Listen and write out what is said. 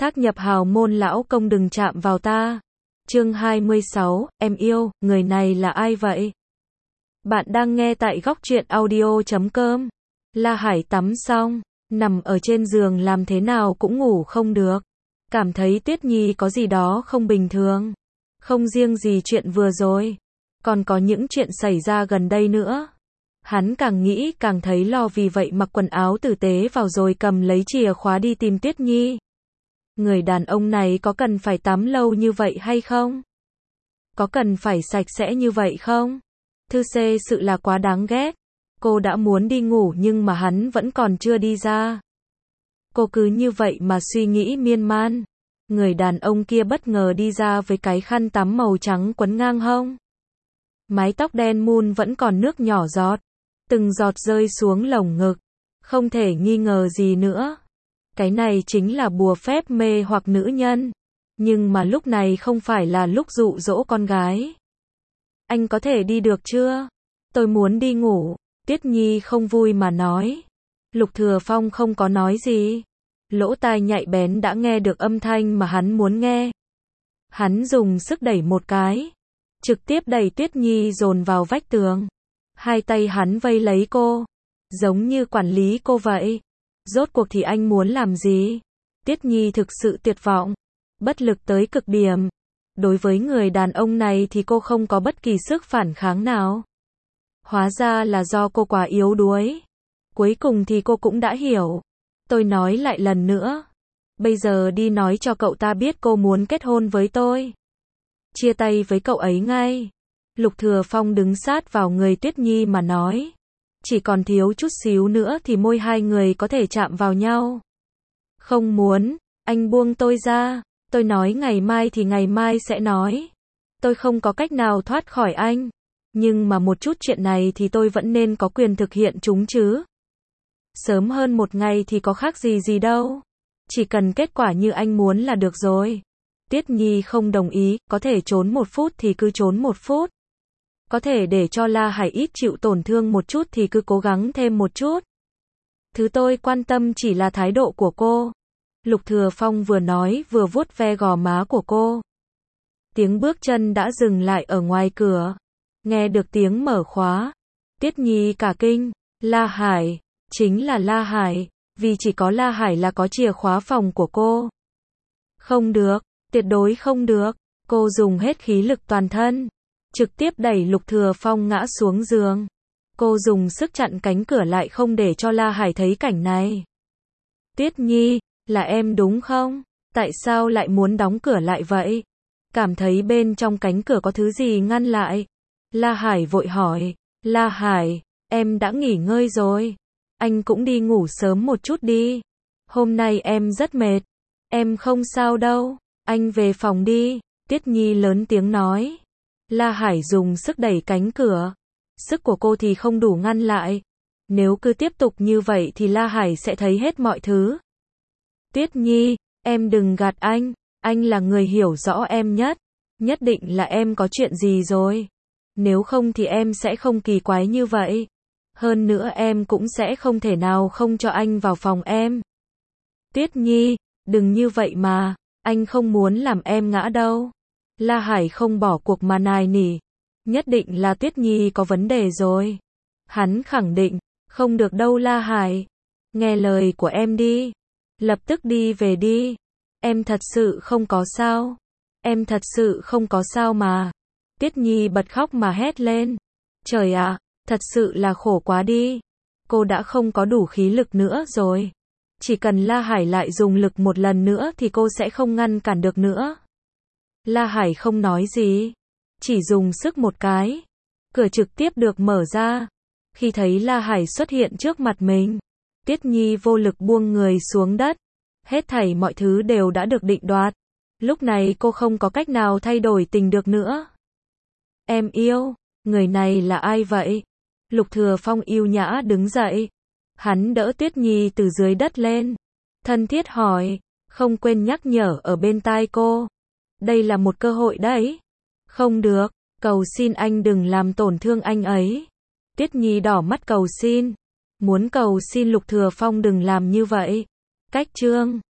Thác nhập hào môn lão công đừng chạm vào ta. Chương 26, em yêu, người này là ai vậy? Bạn đang nghe tại góc truyện audio.com. La Hải tắm xong, nằm ở trên giường làm thế nào cũng ngủ không được. Cảm thấy Tuyết Nhi có gì đó không bình thường. Không riêng gì chuyện vừa rồi, còn có những chuyện xảy ra gần đây nữa. Hắn càng nghĩ càng thấy lo, vì vậy mặc quần áo tử tế vào rồi cầm lấy chìa khóa đi tìm Tuyết Nhi. Người đàn ông này có cần phải tắm lâu như vậy hay không? Có cần phải sạch sẽ như vậy không? Thư xê sự là quá đáng ghét. Cô đã muốn đi ngủ nhưng mà hắn vẫn còn chưa đi ra. Cô cứ như vậy mà suy nghĩ miên man. Người đàn ông kia bất ngờ đi ra với cái khăn tắm màu trắng quấn ngang hông. Mái tóc đen mun vẫn còn nước nhỏ giọt. Từng giọt rơi xuống lồng ngực. Không thể nghi ngờ gì nữa. Cái này chính là bùa phép mê hoặc nữ nhân. Nhưng mà lúc này không phải là lúc dụ dỗ con gái. Anh có thể đi được chưa? Tôi muốn đi ngủ. Tuyết Nhi không vui mà nói. Lục Thừa Phong không có nói gì. Lỗ tai nhạy bén đã nghe được âm thanh mà hắn muốn nghe. Hắn dùng sức đẩy một cái. Trực tiếp đẩy Tuyết Nhi dồn vào vách tường. Hai tay hắn vây lấy cô. Giống như quản lý cô vậy. Rốt cuộc thì anh muốn làm gì? Tuyết Nhi thực sự tuyệt vọng. Bất lực tới cực điểm. Đối với người đàn ông này thì cô không có bất kỳ sức phản kháng nào. Hóa ra là do cô quá yếu đuối. Cuối cùng thì cô cũng đã hiểu. Tôi nói lại lần nữa. Bây giờ đi nói cho cậu ta biết cô muốn kết hôn với tôi. Chia tay với cậu ấy ngay. Lục Thừa Phong đứng sát vào người Tuyết Nhi mà nói. Chỉ còn thiếu chút xíu nữa thì môi hai người có thể chạm vào nhau. Không muốn, anh buông tôi ra. Tôi nói ngày mai thì ngày mai sẽ nói. Tôi không có cách nào thoát khỏi anh. Nhưng mà một chút chuyện này thì tôi vẫn nên có quyền thực hiện chúng chứ. Sớm hơn một ngày thì có khác gì đâu. Chỉ cần kết quả như anh muốn là được rồi. Tuyết Nhi không đồng ý, có thể trốn một phút thì cứ trốn một phút. Có thể để cho La Hải ít chịu tổn thương một chút thì cứ cố gắng thêm một chút. Thứ tôi quan tâm chỉ là thái độ của cô. Lục Thừa Phong vừa nói vừa vuốt ve gò má của cô. Tiếng bước chân đã dừng lại ở ngoài cửa. Nghe được tiếng mở khóa. Tuyết Nhi cả kinh. La Hải. Chính là La Hải. Vì chỉ có La Hải là có chìa khóa phòng của cô. Không được. Tuyệt đối không được. Cô dùng hết khí lực toàn thân. Trực tiếp đẩy Lục Thừa Phong ngã xuống giường. Cô dùng sức chặn cánh cửa lại không để cho La Hải thấy cảnh này. Tuyết Nhi, là em đúng không? Tại sao lại muốn đóng cửa lại vậy? Cảm thấy bên trong cánh cửa có thứ gì ngăn lại. La Hải vội hỏi. La Hải, em đã nghỉ ngơi rồi. Anh cũng đi ngủ sớm một chút đi. Hôm nay em rất mệt. Em không sao đâu. Anh về phòng đi. Tuyết Nhi lớn tiếng nói. La Hải dùng sức đẩy cánh cửa. Sức của cô thì không đủ ngăn lại. Nếu cứ tiếp tục như vậy thì La Hải sẽ thấy hết mọi thứ. Tuyết Nhi, em đừng gạt anh là người hiểu rõ em nhất. Nhất định là em có chuyện gì rồi. Nếu không thì em sẽ không kỳ quái như vậy. Hơn nữa em cũng sẽ không thể nào không cho anh vào phòng em. Tuyết Nhi, đừng như vậy mà, anh không muốn làm em ngã đâu. La Hải không bỏ cuộc mà nài nỉ. Nhất định là Tuyết Nhi có vấn đề rồi. Hắn khẳng định, không được đâu La Hải. Nghe lời của em đi. Lập tức đi về đi. Em thật sự không có sao. Em thật sự không có sao mà. Tuyết Nhi bật khóc mà hét lên. Trời ạ, thật sự là khổ quá đi. Cô đã không có đủ khí lực nữa rồi. Chỉ cần La Hải lại dùng lực một lần nữa thì cô sẽ không ngăn cản được nữa. La Hải không nói gì. Chỉ dùng sức một cái. Cửa trực tiếp được mở ra. Khi thấy La Hải xuất hiện trước mặt mình. Tuyết Nhi vô lực buông người xuống đất. Hết thảy mọi thứ đều đã được định đoạt. Lúc này cô không có cách nào thay đổi tình được nữa. Em yêu, người này là ai vậy? Lục Thừa Phong yêu nhã đứng dậy. Hắn đỡ Tuyết Nhi từ dưới đất lên. Thân thiết hỏi, không quên nhắc nhở ở bên tai cô. Đây là một cơ hội đấy. Không được, cầu xin anh đừng làm tổn thương anh ấy. Tuyết Nhi đỏ mắt cầu xin. Muốn cầu xin Lục Thừa Phong đừng làm như vậy. Cách chương